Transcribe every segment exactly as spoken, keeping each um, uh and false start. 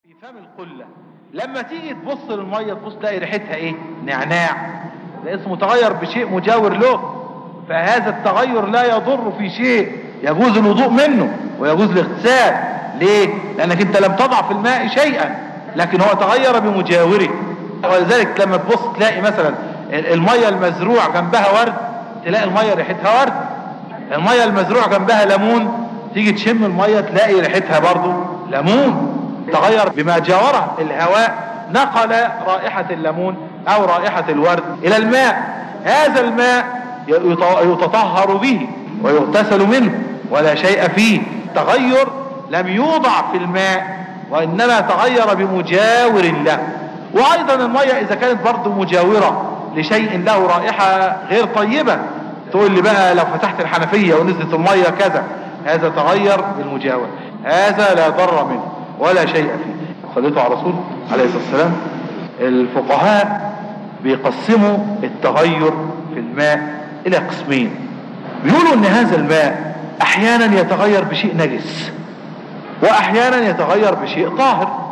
في فم القلة لما تيجي تبص للمية تبص تلاقي ريحتها ايه؟ نعناع. ده اسمه تغير بشيء مجاور له، فهذا التغير لا يضر في شيء، يجوز الوضوء منه ويجوز الاغتسال. ليه؟ لانك انت لم تضع في الماء شيئا، لكن هو تغير بمجاوره. ولذلك لما تبص تلاقي مثلا المية المزروع جنبها ورد، تلاقي المية ريحتها ورد. المية المزروع جنبها ليمون، تيجي تشم المية تلاقي ريحتها برضو ليمون. تغير بما جاوره الهواء، نقل رائحة الليمون او رائحة الورد الى الماء. هذا الماء يتطهر به ويغتسل منه ولا شيء فيه. تغير لم يوضع في الماء وانما تغير بمجاور له. وايضا المية اذا كانت برضو مجاورة لشيء له رائحة غير طيبة، تقول لي بقى لو فتحت الحنفية ونزلت المية كذا، هذا تغير بالمجاور، هذا لا ضر منه ولا شيء فيه. صليتوا على رسول عليه الصلاة والسلام. الفقهاء بيقسموا التغير في الماء الى قسمين. بيقولوا ان هذا الماء احيانا يتغير بشيء نجس واحيانا يتغير بشيء طاهر.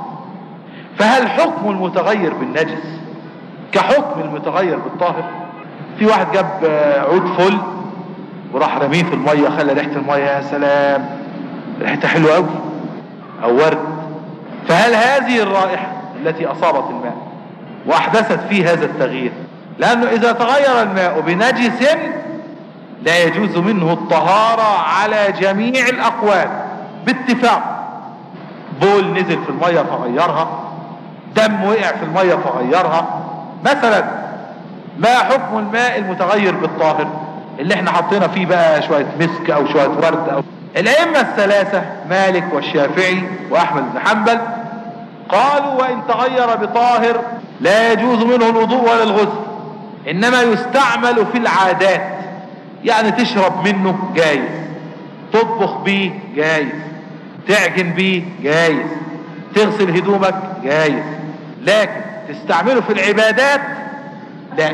فهل حكم المتغير بالنجس كحكم المتغير بالطاهر؟ في واحد جاب عود فل وراح رميه في المية، خلى ريحة المية يا سلام ريحتها حلوة قوي، او ورد. فهل هذه الرائحة التي اصابت الماء واحدثت فيه هذا التغيير، لانه اذا تغير الماء بنجس لا يجوز منه الطهارة على جميع الاقوال باتفاق. بول نزل في المية فغيرها، دم وقع في المية فغيرها مثلا. ما حكم الماء المتغير بالطاهر اللي احنا حطينا فيه بقى شوية مسك او شوية ورد؟ او الائمة الثلاثة مالك والشافعي واحمد بن حنبل قالوا وان تغير بطاهر لا يجوز منه الوضوء ولا الغسل، انما يستعمل في العادات. يعني تشرب منه جايز، تطبخ بيه جايز، تعجن بيه جايز، تغسل هدومك جايز، لكن تستعمله في العبادات لا.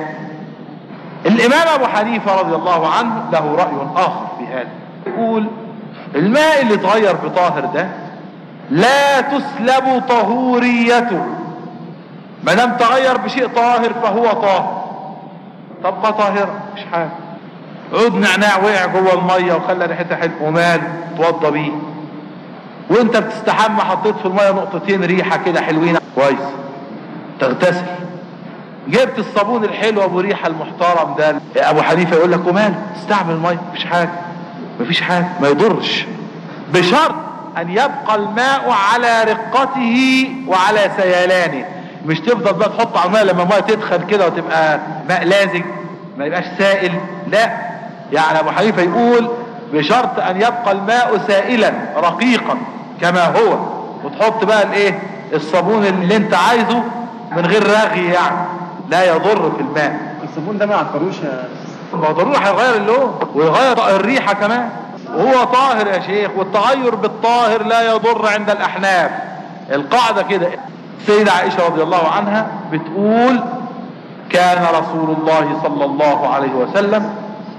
الامام ابو حنيفة رضي الله عنه له رأي اخر في هذا، يقول الماء اللي اتغير بطاهر ده لا تسلب طهوريته، ما دام تغير بشيء طاهر فهو طاهر. تبقى طاهرة مش حاجة. عود نعناع وقع جوه المية وخلى ريحتها حلوة ومال توضى بيه، وانت بتستحمى حطيت في المية نقطتين ريحة كده حلوين كويس تغتسل. جبت الصابون الحلو ابو ريحة المحترم ده، ابو حنيفة يقول لك ومال استعمل المية مفيش حاجة مفيش حاجة ما يضرش، بشرط ان يبقى الماء على رقته وعلى سيلانه. مش تفضل بقى تحط على الماء لما الماء تدخل كده وتبقى ماء لازج ما يبقاش سائل، لا. يعني ابو حنيفة يقول بشرط ان يبقى الماء سائلا رقيقا كما هو، وتحط بقى الايه الصابون اللي انت عايزه من غير رغي، يعني لا يضر في الماء. الصابون ده ما يعطروش ما ضروري هيغير اللون ويغير الريحة كمان، وهو طاهر يا شيخ. والتغير بالطاهر لا يضر عند الاحناف. القاعدة كده. السيدة عائشة رضي الله عنها بتقول كان رسول الله صلى الله عليه وسلم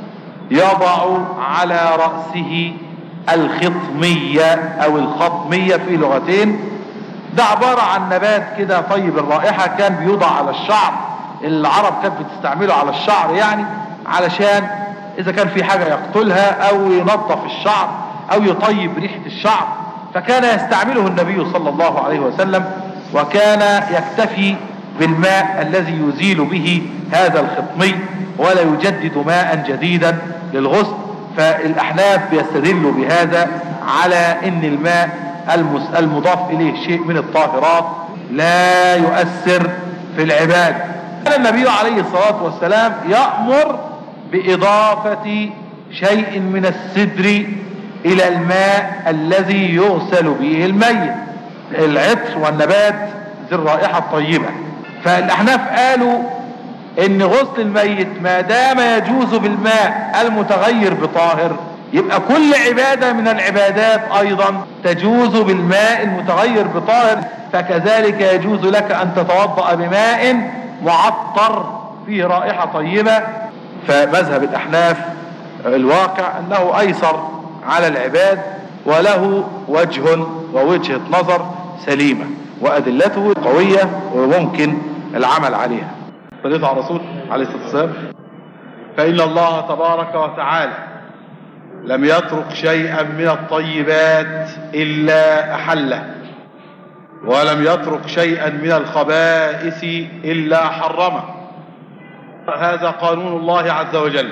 يضع على رأسه الخطمية او الخطمية في لغتين. ده عبارة عن نبات كده طيب الرائحة، كان بيوضع على الشعر. العرب كانت بتستعمله على الشعر، يعني علشان اذا كان في حاجة يقتلها او ينظف الشعر او يطيب ريحة الشعر. فكان يستعمله النبي صلى الله عليه وسلم، وكان يكتفي بالماء الذي يزيل به هذا الخطمي ولا يجدد ماء جديدا للغسل. فالاحناف بيستدلوا بهذا على ان الماء المضاف اليه شيء من الطاهرات لا يؤثر في العبادة. كان النبي عليه الصلاة والسلام يأمر بإضافة شيء من السدر إلى الماء الذي يغسل به الميت. العطر والنبات ذي الرائحة الطيبة. فالأحناف قالوا إن غسل الميت ما دام يجوز بالماء المتغير بطاهر، يبقى كل عبادة من العبادات أيضا تجوز بالماء المتغير بطاهر. فكذلك يجوز لك أن تتوضأ بماء معطر فيه رائحة طيبة. فمذهب الأحناف الواقع أنه أيسر على العباد وله وجه ووجهة نظر سليمة. وأدلته قوية وممكن العمل عليها. صليت على الرسول عليه الصلاة والسلام. فإن الله تبارك وتعالى لم يترك شيئا من الطيبات إلا أحله، ولم يترك شيئا من الخبائث إلا حرمه. هذا قانون الله عز وجل،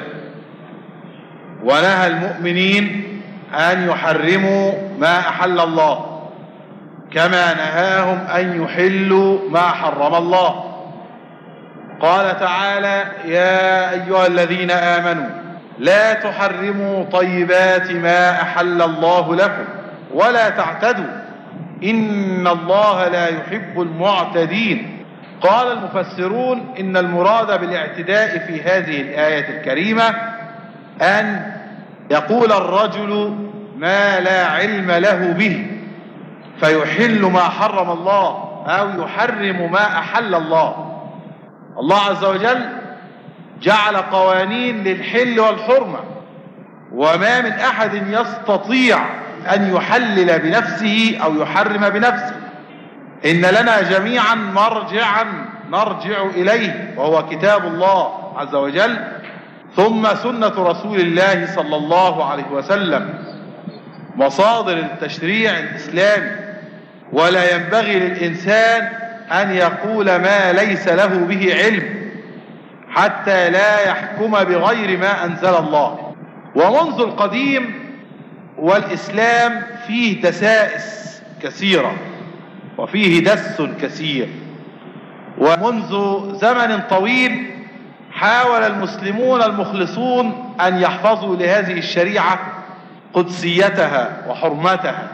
ونهى المؤمنين أن يحرموا ما أحل الله، كما نهاهم أن يحلوا ما حرم الله. قال تعالى: يا أيها الذين آمنوا لا تحرموا طيبات ما أحل الله لكم ولا تعتدوا إن الله لا يحب المعتدين. قال المفسرون إن المراد بالاعتداء في هذه الآية الكريمة أن يقول الرجل ما لا علم له به فيحل ما حرم الله أو يحرم ما أحل الله. الله عز وجل جعل قوانين للحل والحرمة، وما من أحد يستطيع أن يحلل بنفسه أو يحرم بنفسه. إن لنا جميعا مرجعا نرجع إليه، وهو كتاب الله عز وجل ثم سنة رسول الله صلى الله عليه وسلم، مصادر التشريع الإسلامي. ولا ينبغي للإنسان أن يقول ما ليس له به علم حتى لا يحكم بغير ما أنزل الله. ومنذ القديم والإسلام فيه دسائس كثيرة وفيه دس كثير، ومنذ زمن طويل حاول المسلمون المخلصون أن يحفظوا لهذه الشريعة قدسيتها وحرمتها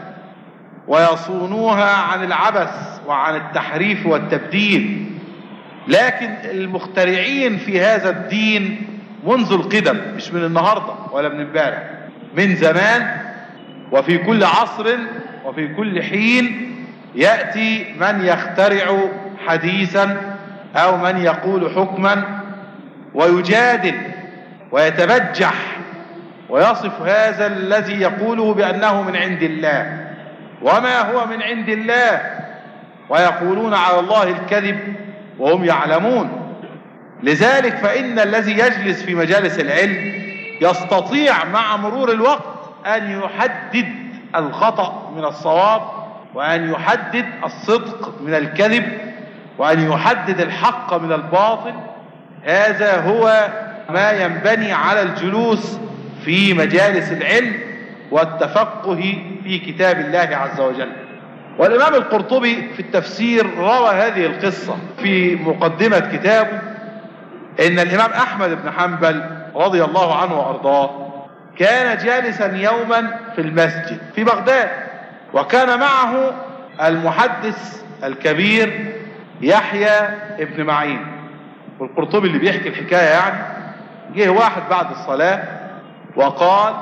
ويصونوها عن العبث وعن التحريف والتبديل. لكن المخترعين في هذا الدين منذ القدم، مش من النهاردة ولا من امبارح، من زمان، وفي كل عصر وفي كل حين يأتي من يخترع حديثا أو من يقول حكما ويجادل ويتبجح ويصف هذا الذي يقوله بأنه من عند الله وما هو من عند الله، ويقولون على الله الكذب وهم يعلمون. لذلك فإن الذي يجلس في مجالس العلم يستطيع مع مرور الوقت أن يحدد الخطأ من الصواب، وأن يحدد الصدق من الكذب، وأن يحدد الحق من الباطل. هذا هو ما ينبني على الجلوس في مجالس العلم والتفقه في كتاب الله عز وجل. والإمام القرطبي في التفسير روى هذه القصة في مقدمة كتابه، إن الإمام أحمد بن حنبل رضي الله عنه وأرضاه كان جالسا يوما في المسجد في بغداد، وكان معه المحدث الكبير يحيى ابن معين. والقرطبي اللي بيحكي الحكاية يعني، جه واحد بعد الصلاة وقال: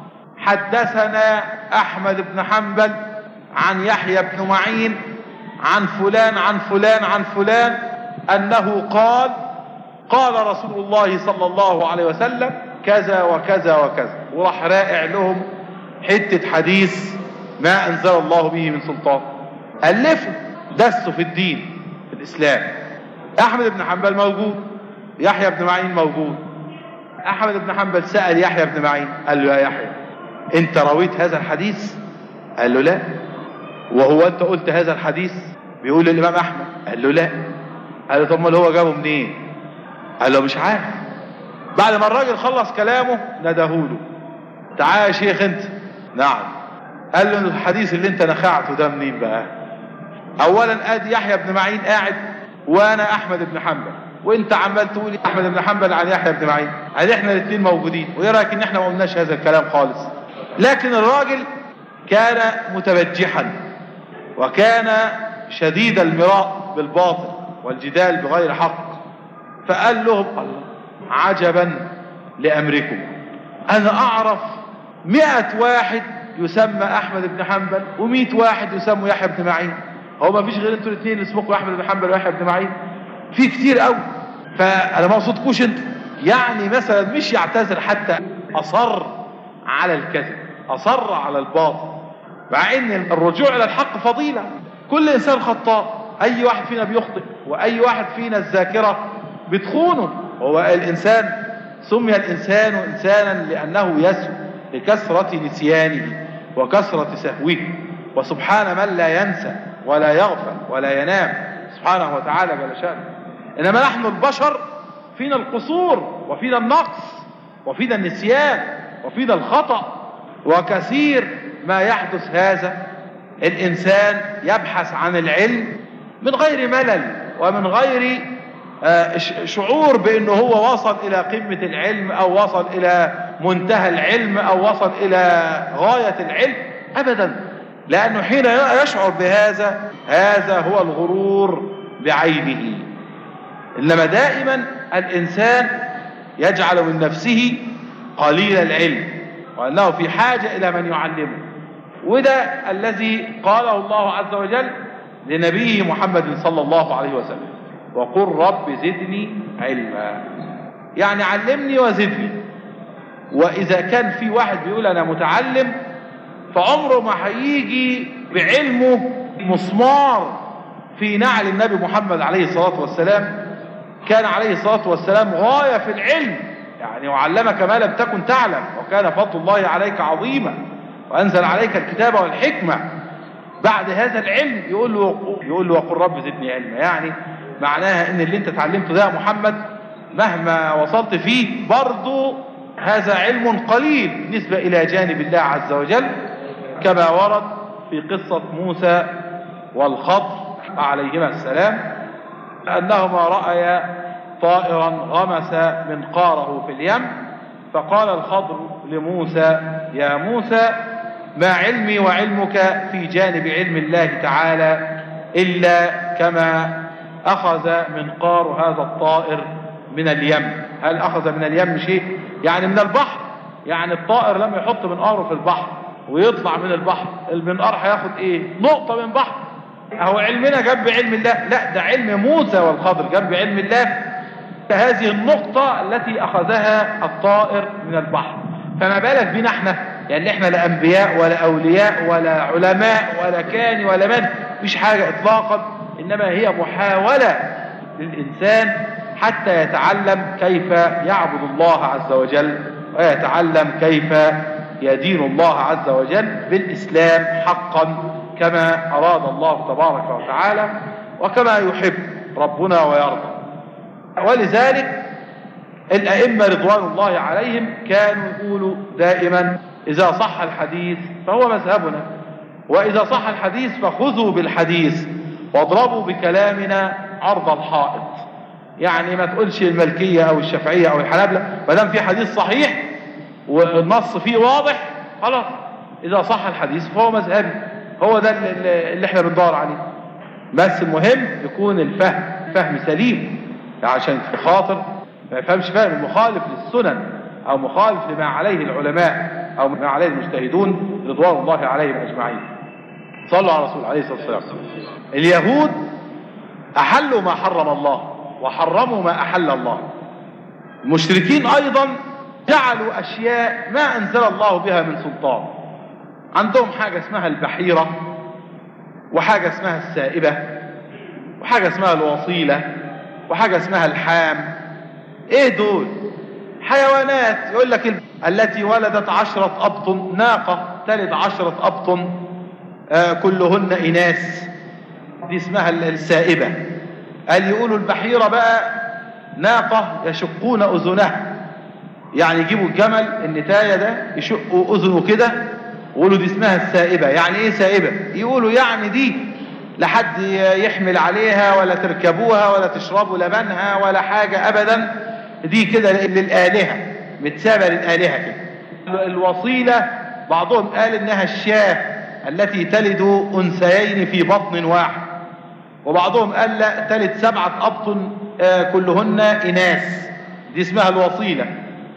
حدثنا أحمد بن حنبل عن يحيى بن معين عن فلان عن فلان عن فلان أنه قال قال رسول الله صلى الله عليه وسلم كذا وكذا وكذا، وراح رائع لهم حتة حديث ما أنزل الله به من سلطان، ألفوا دسوا في الدين في الإسلام. أحمد بن حنبل موجود، يحيى بن معين موجود. أحمد بن حنبل سأل يحيى بن معين قال له: يا يحيى أنت رويت هذا الحديث؟ قال له: لا. وهو أنت قلت هذا الحديث؟ بيقول الإمام أحمد. قال له: لا. قال له: طب ما هو جابه منين؟ قال له: مش عارف. بعد ما الراجل خلص كلامه ندهوله: تعال يا شيخ أنت. نعم. قال له: الحديث اللي أنت نخعته ده منين بقى؟ أولا أدي يحيى بن معين قاعد وأنا أحمد بن حنبل، وأنت عمال تقول أحمد بن حنبل عن يحيى بن معين، قال إحنا الاثنين موجودين، وإيه رأيك إن إحنا ما قلناش هذا الكلام خالص؟ لكن الراجل كان متبجحا وكان شديد المراء بالباطل والجدال بغير حق، فقال لهم: الله عجبا لأمركم، أنا أعرف مئة واحد يسمى أحمد بن حنبل ومئة واحد يسمى يحيى بن معين، هو ما فيش غير انتوا الاثنين اسمكم أحمد بن حنبل ويحيى بن معين؟ في كتير قوي، فأنا ما أقصدكوش انتوا. يعني مثلا مش يعتذر، حتى أصر على الكذب، أصر على الباطل، مع ان الرجوع الى الحق فضيلة. كل إنسان خطاء، أي واحد فينا بيخطئ، وأي واحد فينا الذاكرة بتخونه. هو الإنسان سمي الإنسان إنسانا لأنه يسهو لكثرة نسيانه وكثرة سهوه، وسبحان من لا ينسى ولا يغفل ولا ينام سبحانه وتعالى جل شأنه. إنما نحن البشر فينا القصور وفينا النقص وفينا النسيان وفينا الخطأ، وكثير ما يحدث هذا. الإنسان يبحث عن العلم من غير ملل ومن غير شعور بأنه هو وصل إلى قمة العلم أو وصل إلى منتهى العلم أو وصل إلى غاية العلم، أبدا. لأنه حين يشعر بهذا، هذا هو الغرور بعينه. إنما دائما الإنسان يجعل من نفسه قليل العلم وأنه في حاجة إلى من يعلمه. وده الذي قاله الله عز وجل لنبيه محمد صلى الله عليه وسلم: وقل رب زدني علما. يعني علمني وزدني. وإذا كان في واحد بيقول أنا متعلم، فعمره ما هيجي بعلمه مسمار في نعل النبي محمد عليه الصلاة والسلام. كان عليه الصلاة والسلام غاية في العلم، يعني وعلمك ما لم تكن تعلم، وكان فضل الله عليك عظيما، وأنزل عليك الكتاب والحكمة. بعد هذا العلم يقول له يقول له وقل رب زدني علما. يعني معناها ان اللي انت اتعلمته ده يا محمد مهما وصلت فيه برضو هذا علم قليل بالنسبة الى جانب الله عز وجل، كما ورد في قصة موسى والخضر عليهما السلام انهما رأيا طائرا غمس منقاره في اليم، فقال الخضر لموسى: يا موسى، ما علمي وعلمك في جانب علم الله تعالى إلا كما أخذ منقار هذا الطائر من اليم. هل أخذ من اليم شيء؟ يعني من البحر. يعني الطائر لما يحط منقاره في البحر ويطلع من البحر، المنقار هياخد ايه؟ نقطة من بحر. اهو علمنا جنب علم الله؟ لا، ده علم موسى والخضر جنب علم الله هذه النقطة التي أخذها الطائر من البحر. فما بالك بنا احنا، يعني احنا لا أنبياء ولا أولياء ولا علماء ولا كان ولا من، مش حاجة إطلاقا، إنما هي محاولة للإنسان حتى يتعلم كيف يعبد الله عز وجل، ويتعلم كيف يدين الله عز وجل بالإسلام حقا كما أراد الله تبارك وتعالى وكما يحب ربنا ويرضى. ولذلك الأئمة رضوان الله عليهم كانوا يقولوا دائما: إذا صح الحديث فهو مذهبنا، وإذا صح الحديث فخذوا بالحديث واضربوا بكلامنا عرض الحائط. يعني ما تقولش المالكية أو الشافعية أو الحنابلة، ما دام في حديث صحيح والنص فيه واضح خلاص، إذا صح الحديث فهو مذهبي. هو ده اللي احنا بندور عليه. بس المهم يكون الفهم فهم سليم، عشان في خاطر ما يفهمش فهم مخالف للسنن أو مخالف لما عليه العلماء أو ما عليه المجتهدون رضوان الله عليهم أجمعين. صلوا على رسول عليه الصلاة والسلام. اليهود أحلوا ما حرم الله وحرموا ما أحل الله. المشركين أيضا جعلوا أشياء ما أنزل الله بها من سلطان. عندهم حاجة اسمها البحيرة، وحاجة اسمها السائبة، وحاجة اسمها الوصيلة، وحاجة اسمها الحام. ايه دول؟ حيوانات. يقول لك التي ولدت عشرة أبطن، ناقة تلد عشرة أبطن آه كلهن إناث، دي اسمها السائبة. قال يقولوا البحيرة بقى ناقة يشقون أذنها، يعني يجيبوا الجمل النتاية ده يشقوا أذنه كده ويقولوا دي اسمها السائبة. يعني ايه سائبة؟ يقولوا يعني دي لحد يحمل عليها ولا تركبوها ولا تشربوا لبنها ولا حاجة أبدا، دي كده للآلهة، متسابة للآلهة كده. الوصيلة بعضهم قال إنها الشاة التي تلد أنثيين في بطن واحد، وبعضهم قال لا، تلد سبعة أبطن آه كلهن إناث، دي اسمها الوصيلة.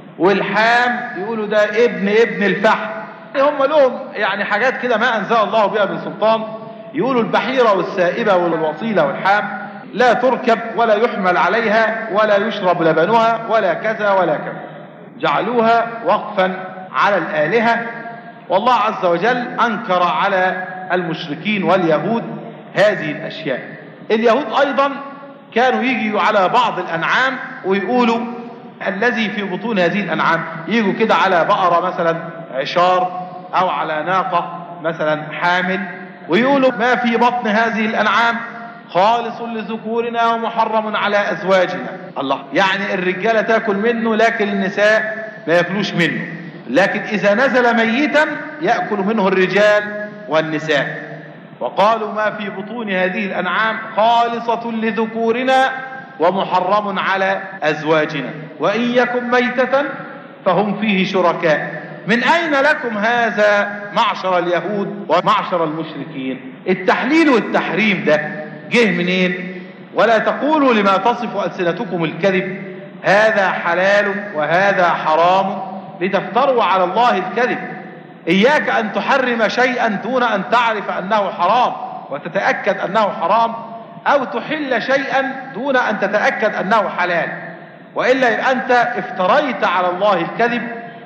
والحام يقولوا ده ابن ابن الفحم. هم لهم يعني حاجات كده ما أنزل الله بها من سلطان. يقولوا البحيرة والسائبة والوصيلة والحام لا تركب ولا يحمل عليها ولا يشرب لبنها ولا كذا ولا كذا. جعلوها وقفا على الآلهة. والله عز وجل أنكر على المشركين واليهود هذه الأشياء. اليهود أيضا كانوا يجوا على بعض الأنعام ويقولوا الذي في بطون هذه الأنعام، يجوا كده على بقرة مثلا عشار أو على ناقة مثلا حامل، ويقولوا ما في بطن هذه الأنعام خالص لذكورنا ومحرم على أزواجنا. الله، يعني الرجالة تأكل منه لكن النساء ما يأكلوش منه، لكن إذا نزل ميتا يأكل منه الرجال والنساء. وقالوا ما في بطون هذه الأنعام خالصة لذكورنا ومحرم على أزواجنا وإن يكن ميتة فهم فيه شركاء. من أين لكم هذا معشر اليهود ومعشر المشركين؟ التحليل والتحريم ده جه منين؟ ولا تقولوا لما تصف ألسنتكم الكذب هذا حلال وهذا حرام لتفتروا على الله الكذب. إياك أن تحرم شيئا دون أن تعرف أنه حرام وتتأكد أنه حرام، أو تحل شيئا دون أن تتأكد أنه حلال، وإلا يبقى أنت افتريت على الله الكذب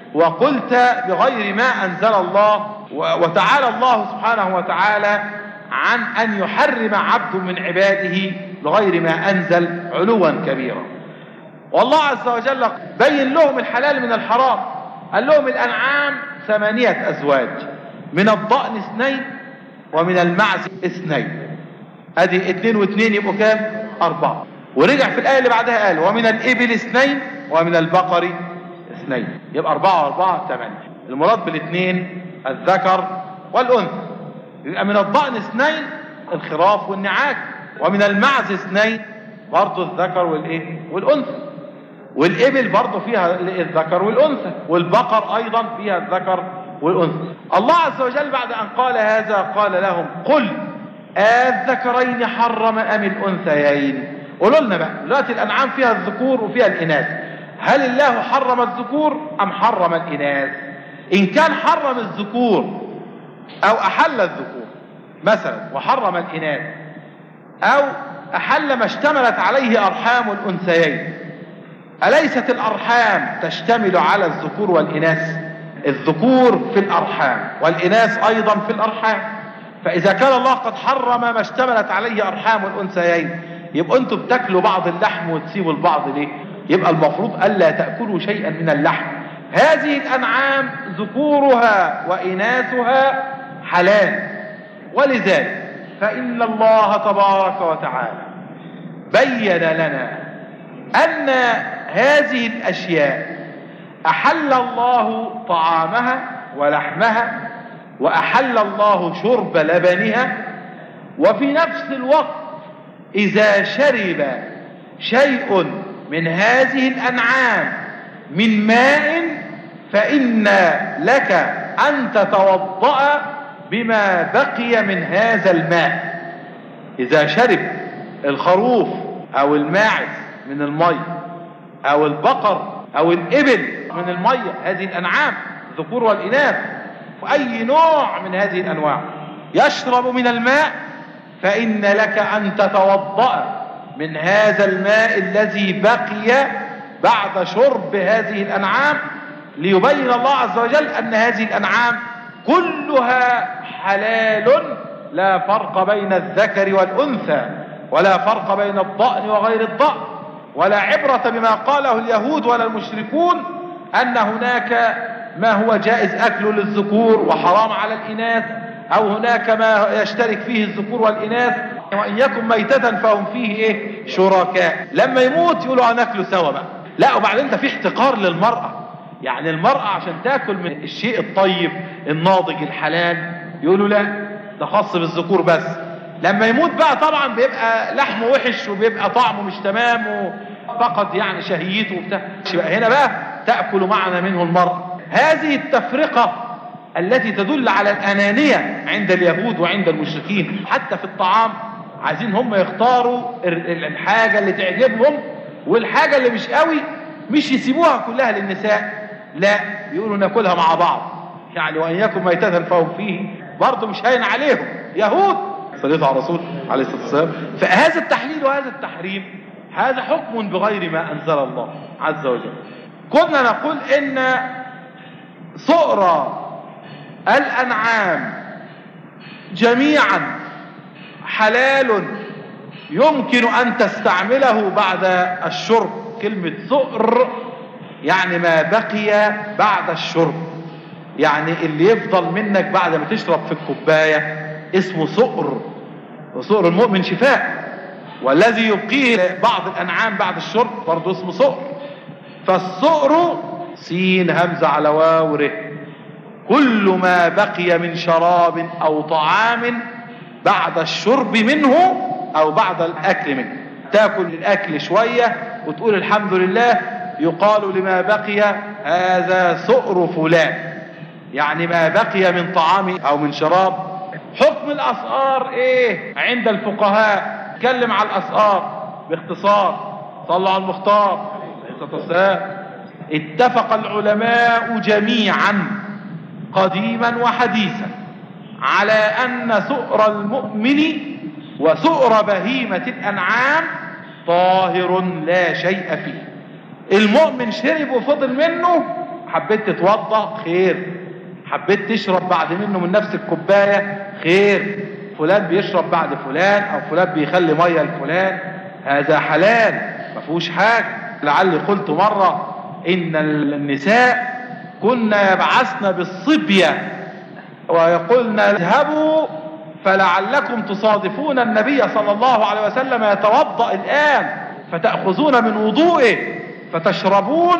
وقلت بغير ما أنزل الله. وتعالى الله سبحانه وتعالى عن أن يحرم عبد من عباده بغير ما أنزل علوا كبيرا. والله عز وجل بين لهم الحلال من الحرام، قال لهم الأنعام ثمانية أزواج، من الضأن اثنين ومن المعز اثنين، ادي اثنين واثنين يبقوا كام؟ أربعة. ورجع في الآية اللي بعدها قال ومن الإبل اثنين ومن البقر اثنين، يبقى أربعة وأربعة ثمانية. المراد بالاثنين الذكر والأنثى. يبقى من الضأن اثنين الخراف والنعاج، ومن المعز اثنين برضه الذكر والايه والأنثى، والإبل برضه فيها الذكر والأنثى، والبقر أيضا فيها الذكر والأنثى. الله عز وجل بعد أن قال هذا قال لهم قل الذكرين حرم أم الأنثيين؟ قولوا لنا بقى دلوقتي الأنعام فيها الذكور وفيها الإناث، هل الله حرم الذكور أم حرم الإناث؟ إن كان حرم الذكور أو أحل الذكور مثلا وحرم الإناث، أو أحل ما اشتملت عليه أرحام الأنثيين، أليست الأرحام تشتمل على الذكور والإناث؟ الذكور في الأرحام والإناث أيضا في الأرحام. فإذا كان الله قد حرم ما اشتملت عليه أرحام الأنثيين، يبقى أنتم بتاكلوا بعض اللحم وتسيبوا البعض ليه؟ يبقى المفروض ألا تأكلوا شيئا من اللحم. هذه الأنعام ذكورها وإناثها حلال، ولذلك فإن الله تبارك وتعالى بين لنا أن هذه الأشياء أحل الله طعامها ولحمها، وأحل الله شرب لبنها، وفي نفس الوقت إذا شرب شيء من هذه الأنعام من ماء فإن لك أن تتوضأ بما بقي من هذا الماء. إذا شرب الخروف أو الماعز من المية، أو البقر أو الإبل من المية، هذه الأنعام الذكور والإناث وأي نوع من هذه الأنواع يشرب من الماء، فإن لك أن تتوضأ من هذا الماء الذي بقي بعد شرب هذه الأنعام، ليبين الله عز وجل أن هذه الأنعام كلها حلال، لا فرق بين الذكر والأنثى، ولا فرق بين الضأن وغير الضأن، ولا عبرة بما قاله اليهود ولا المشركون أن هناك ما هو جائز أكله للذكور وحرام على الإناث، أو هناك ما يشترك فيه الذكور والإناث وإن يكن ميتة فهم فيه إيه؟ شركاء. لما يموت يقولوا هناكله سوا بقى. لا، وبعدين ده في احتقار للمرأة، يعني المرأة عشان تاكل من الشيء الطيب الناضج الحلال يقولوا لا ده خاص بالذكور بس. لما يموت بقى طبعا بيبقى لحمه وحش وبيبقى طعمه مش تمام وفقد يعني شهيته وبتاع، يبقى هنا بقى تأكل معنا منه المرأة. هذه التفرقة التي تدل على الأنانية عند اليهود وعند المشركين، حتى في الطعام عايزين هم يختاروا الحاجة اللي تعجبهم، والحاجة اللي مش قوي مش يسيبوها كلها للنساء، لا يقولوا ناكلها مع بعض. يعني وإن يكن ميتة فهم فيه برضه مش هين عليهم يهود. صليت على الرسول عليه الصلاة والسلام. فهذا التحليل وهذا التحريم هذا حكم بغير ما أنزل الله عز وجل. كنا نقول إن صؤر الأنعام جميعا حلال يمكن أن تستعمله بعد الشرب. كلمة سؤر يعني ما بقي بعد الشرب، يعني اللي يفضل منك بعد ما تشرب في الكوباية اسمه سؤر، وسؤر المؤمن شفاء، والذي يبقيه بعض الأنعام بعد الشرب برضه اسمه سؤر. فالسؤر سين همزة على واو ر، كل ما بقي من شراب أو طعام بعد الشرب منه أو بعد الأكل منه. تاكل الأكل شوية وتقول الحمد لله، يقال لما بقي هذا سؤر فلان، يعني ما بقي من طعام أو من شراب. حكم الأسعار إيه عند الفقهاء؟ اتكلم على الأسعار باختصار. صلوا على المختار عليه الصلاة والسلام. اتفق العلماء جميعا قديما وحديثا على أن سؤر المؤمن وسؤر بهيمة الأنعام طاهر لا شيء فيه. المؤمن شرب وفضل منه، حبيت تتوضأ خير، حبيت تشرب بعد منه من نفس الكوباية خير، فلان بيشرب بعد فلان أو فلان بيخلي مية لفلان، هذا حلال ما فيهوش حاجة. لعلي قلت مرة إن النساء كنا يبعثن بالصبية ويقولن اذهبوا فلعلكم تصادفون النبي صلى الله عليه وسلم يتوضأ الآن فتأخذون من وضوئه فتشربون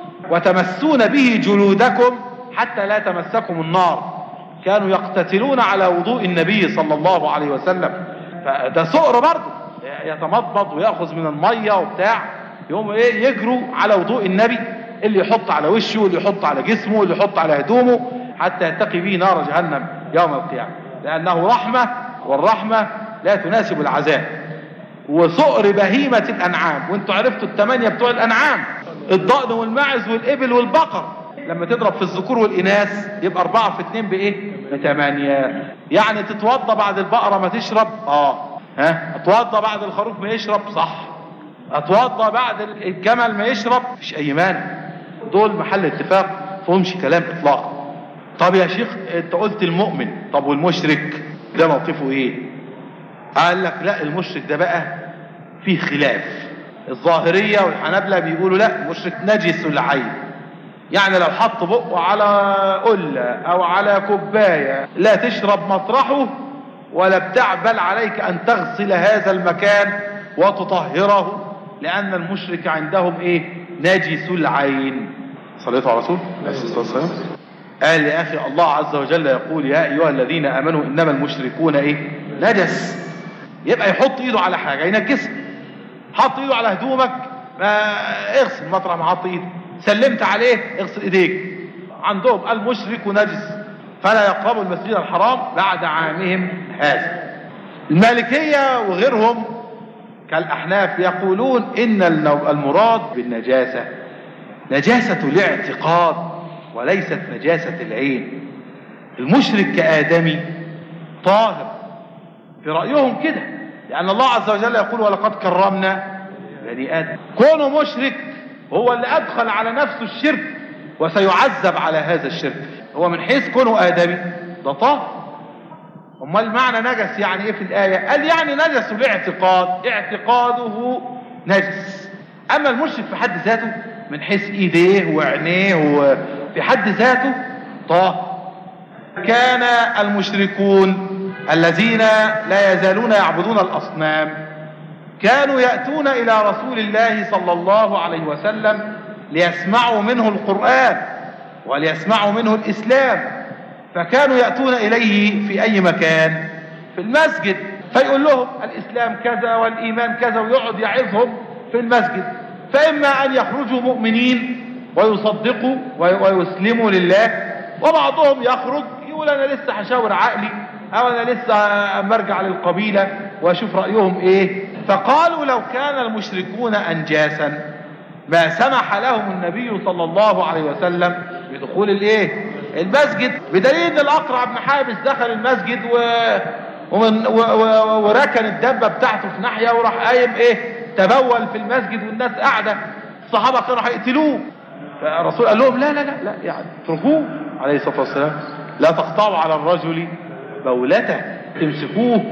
وتمسون به جلودكم حتى لا تمسكم النار. كانوا يقتتلون على وضوء النبي صلى الله عليه وسلم. فده سؤر برضه، يتمضمض ويأخذ من المية وبتاع، يوم ايه يجروا على وضوء النبي، اللي يحط على وشه واللي يحط على جسمه واللي يحط على هدومه حتى يتقي به نار جهنم يوم القيامة، لأنه رحمة، والرحمة لا تناسب العذاب. وسؤر بهيمة الأنعام، وانتوا عرفتوا الثمانية بتوع الأنعام، الضأن والماعز والإبل والبقر، لما تضرب في الذكور والإناث يبقى أربعة في اتنين بإيه؟ بثمانية. يعني تتوضى بعد البقرة ما تشرب؟ اه. ها؟ اتوضى بعد الخروف ما يشرب؟ صح. اتوضى بعد الجمل ما يشرب؟ مفيش أي مانع. دول محل اتفاق، فهمش كلام إطلاقا. طب يا شيخ انت قلت المؤمن، طب والمشرك ده موقفه ايه؟ قال لك لا، المشرك ده بقى فيه خلاف. الظاهرية والحنابلة بيقولوا لا، المشرك نجس العين، يعني لو حط بقه على قلة او على كوباية لا تشرب مطرحه ولا بتاع، بل عليك ان تغسل هذا المكان وتطهره، لان المشرك عندهم ايه؟ نجس العين. صليتوا على رسول عليه الصلاة والسلام. قال يا أخي الله عز وجل يقول يا أيها الذين آمنوا إنما المشركون إيه؟ نجس. يبقى يحط إيده على حاجة ينجسها. حط إيده على هدومك، ما اغسل مطرح ما حط إيده. سلمت عليه اغسل إيديك. عندهم المشرك نجس فلا يقربوا المسجد الحرام بعد عامهم هذا. المالكية وغيرهم كالأحناف يقولون إن المراد بالنجاسة نجاسة الاعتقاد وليست نجاسة العين. المشرك كآدمي طاهر في رأيهم كده، لأن الله عز وجل يقول ولقد كرمنا بني آدم. كونه مشرك هو اللي أدخل على نفسه الشرك وسيعذب على هذا الشرك. هو من حيث كونه آدمي ده طاهر. امال معنى نجس يعني ايه في الآية؟ قال يعني نجس الاعتقاد، اعتقاده نجس. أما المشرك في حد ذاته من حيث ايديه وعينيه وفي حد ذاته طاهر. كان المشركون الذين لا يزالون يعبدون الأصنام كانوا يأتون إلى رسول الله صلى الله عليه وسلم ليسمعوا منه القرآن وليسمعوا منه الإسلام، فكانوا يأتون إليه في أي مكان، في المسجد، فيقول لهم الإسلام كذا والإيمان كذا، ويقعد يعظهم في المسجد. فإما أن يخرجوا مؤمنين ويصدقوا ويسلموا لله، وبعضهم يخرج يقول أنا لسه هشاور عقلي، أو أنا لسه أرجع للقبيلة وأشوف رأيهم إيه. فقالوا لو كان المشركون أنجاسا ما سمح لهم النبي صلى الله عليه وسلم بدخول الإيه؟ المسجد، بدليل ان الأقرع بن حابس دخل المسجد و... ومن... و... و... وركن الدبة بتاعته في ناحية وراح قايم ايه تبول في المسجد والناس قاعدة، الصحابة كانوا هيقتلوه، فالرسول قال لهم لا لا لا لا يعني اتركوه عليه الصلاة والسلام، لا تقطعوا على الرجل بولته، تمسكوه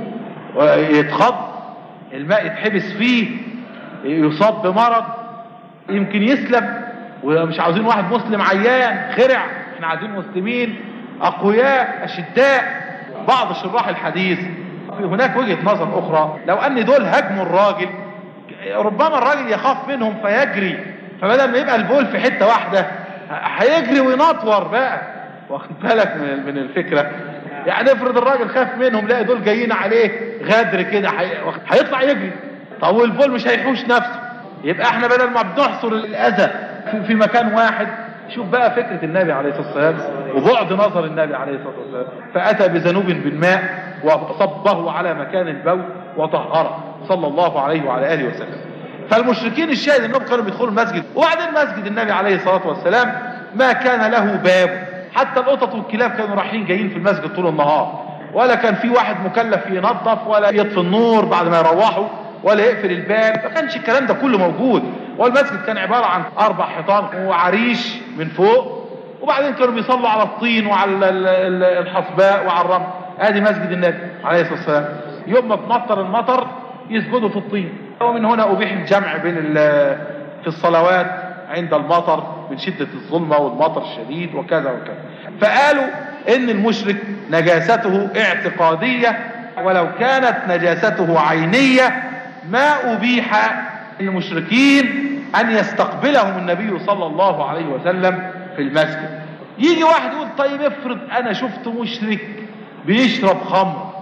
ويتخض، الماء يتحبس فيه، يصاب بمرض، يمكن يسلم، ومش عاوزين واحد مسلم عيان خرع، احنا عايزين مسلمين اقوياء اشداء. بعض شراح الحديث هناك وجهة نظر اخرى، لو ان دول هاجموا الراجل ربما الراجل يخاف منهم فيجري، فبدل ما يبقى البول في حتة واحدة هيجري وينطور بقى، واخد بالك من الفكرة؟ يعني افرض الراجل خاف منهم، لا دول جايين عليه غدر كده، هيطلع يجري، طب والبول مش هيحوش نفسه. يبقى احنا بدل ما بنحصر الاذى في مكان واحد، شوف بقى فكرة النبي عليه الصلاة والسلام وبعد نظر النبي عليه الصلاة والسلام، فأتى بذنوب بالماء وصبه على مكان البول وطهره صلى الله عليه وعلى آله وسلم. فالمشركين الشاهد انهم كانوا بيدخلوا المسجد، وبعدين مسجد النبي عليه الصلاة والسلام ما كان له باب، حتى القطط والكلاب كانوا رايحين جايين في المسجد طول النهار، ولا كان في واحد مكلف ينظف ولا يطفي النور بعد ما يروحوا ولا يقفل الباب، ما كانش الكلام ده كله موجود. والمسجد كان عبارة عن اربع حيطان وعريش من فوق، وبعدين كانوا بيصلوا على الطين وعلى الحصباء وعلى الرمل. ادي مسجد النبي عليه الصلاة والسلام، يوم ما تمطر المطر يسجدوا في الطين. ومن هنا ابيح الجمع بين في الصلوات عند المطر من شدة الظلمة والمطر الشديد وكذا وكذا. فقالوا ان المشرك نجاسته اعتقادية، ولو كانت نجاسته عينية ما أبيح للمشركين أن يستقبلهم النبي صلى الله عليه وسلم في المسجد. يجي واحد يقول طيب افرض أنا شفت مشرك بيشرب خمر،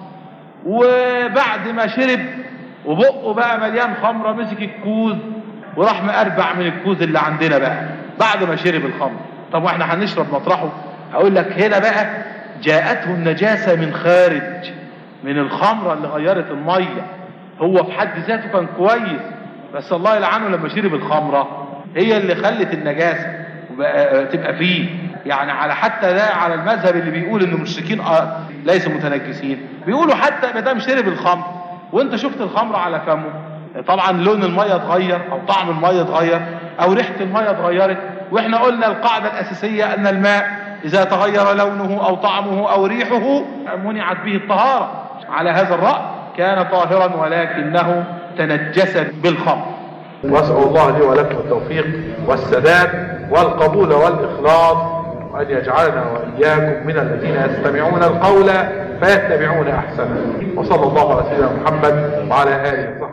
وبعد ما شرب وبقه بقى مليان خمرة مسك الكوز وراح مقربع من الكوز اللي عندنا بقى بعد ما شرب الخمر، طب واحنا هنشرب مطرحه؟ أقول لك هنا بقى جاءته النجاسة من خارج، من الخمرة اللي غيرت المية. هو في حد ذاته كان كويس، بس الله يلعنه لما شرب الخمرة هي اللي خلت النجاسة تبقى فيه. يعني على حتى ده على المذهب اللي بيقول ان المشركين ليسوا متنجسين، بيقولوا حتى ما دام شرب الخمر وانت شفت الخمر على فمه، طبعا لون المية اتغير او طعم المية اتغير او ريحة المية اتغيرت، واحنا قلنا القاعدة الاساسية ان الماء اذا تغير لونه او طعمه او ريحه منعت به الطهارة. على هذا الرأي كان طاهرا ولكنه تنجس بالخمر. واسأل الله لي ولكم التوفيق والسداد والقبول والإخلاص، وأن يجعلنا وإياكم من الذين يستمعون القول فيتبعون أحسنه. وصلى الله على سيدنا محمد وعلى آله وصحبه.